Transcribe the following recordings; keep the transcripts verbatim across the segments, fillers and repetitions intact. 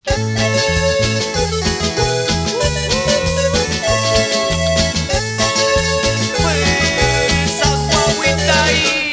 Pues agua, agüita ahí.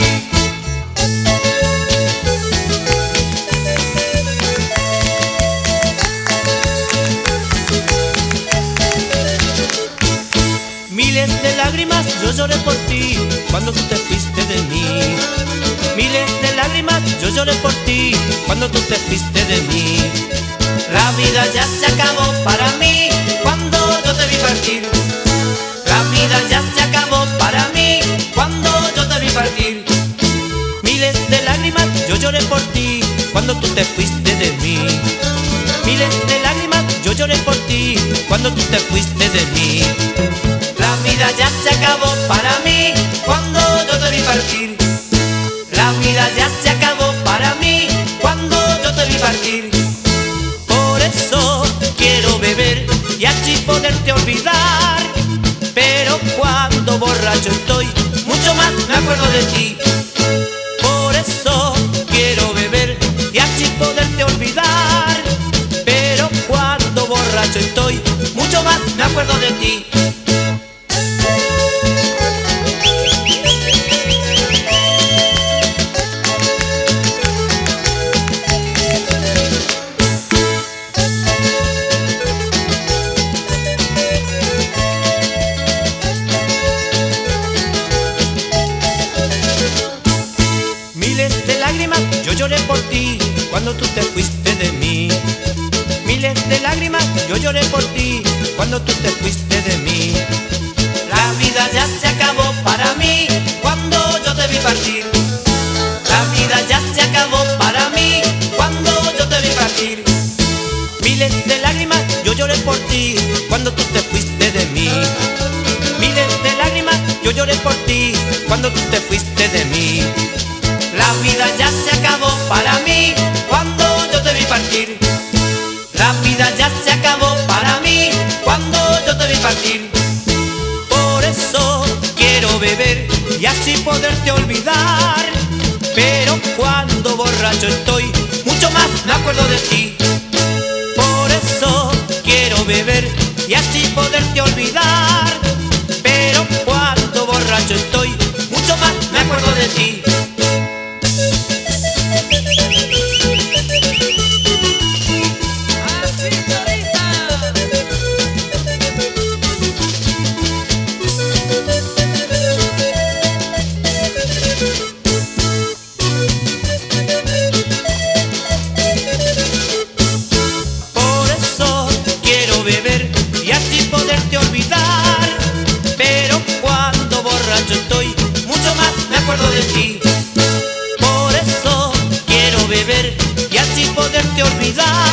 Miles de lágrimas yo lloré por ti cuando tú te fuiste de mí. Miles de lágrimas yo lloré por ti cuando tú te fuiste de mí. La vida ya se acabó para mí cuando yo te vi partir. La vida ya se acabó para mí cuando yo te vi partir. Miles de lágrimas yo lloré por ti cuando tú te fuiste de mí. Miles de lágrimas yo lloré por ti cuando tú te fuiste de mí. La vida ya se acabó para mí cuando yo te vi partir. La vida ya se acabó para mí cuando yo te vi partir. Por eso quiero beber y así poderte olvidar. Pero cuando borracho estoy, mucho más me acuerdo de ti. Por eso quiero beber y así poderte olvidar. Pero cuando borracho estoy, mucho más me acuerdo de ti. Miles de lágrimas yo lloré por ti cuando tú te fuiste de mí. Miles de lágrimas yo lloré por ti cuando tú te fuiste de mí. La vida ya se acabó para mí cuando yo te vi partir. La vida ya se acabó para mí cuando yo te vi partir. Miles de lágrimas yo lloré por ti cuando tú te fuiste de mí. Miles de lágrimas yo lloré por ti cuando tú te fuiste de mí. La vida ya se acabó para mí cuando yo te vi partir. La vida ya se acabó para mí cuando yo te vi partir. Por eso quiero beber y así poderte olvidar. Pero cuando borracho estoy, mucho más me acuerdo de ti. Por eso quiero beber y así poderte olvidar. Pero cuando borracho estoy, mucho más me acuerdo de ti. Beber y así poderte olvidar. Pero cuando borracho estoy, mucho más me acuerdo de ti. Por eso quiero beber y así poderte olvidar.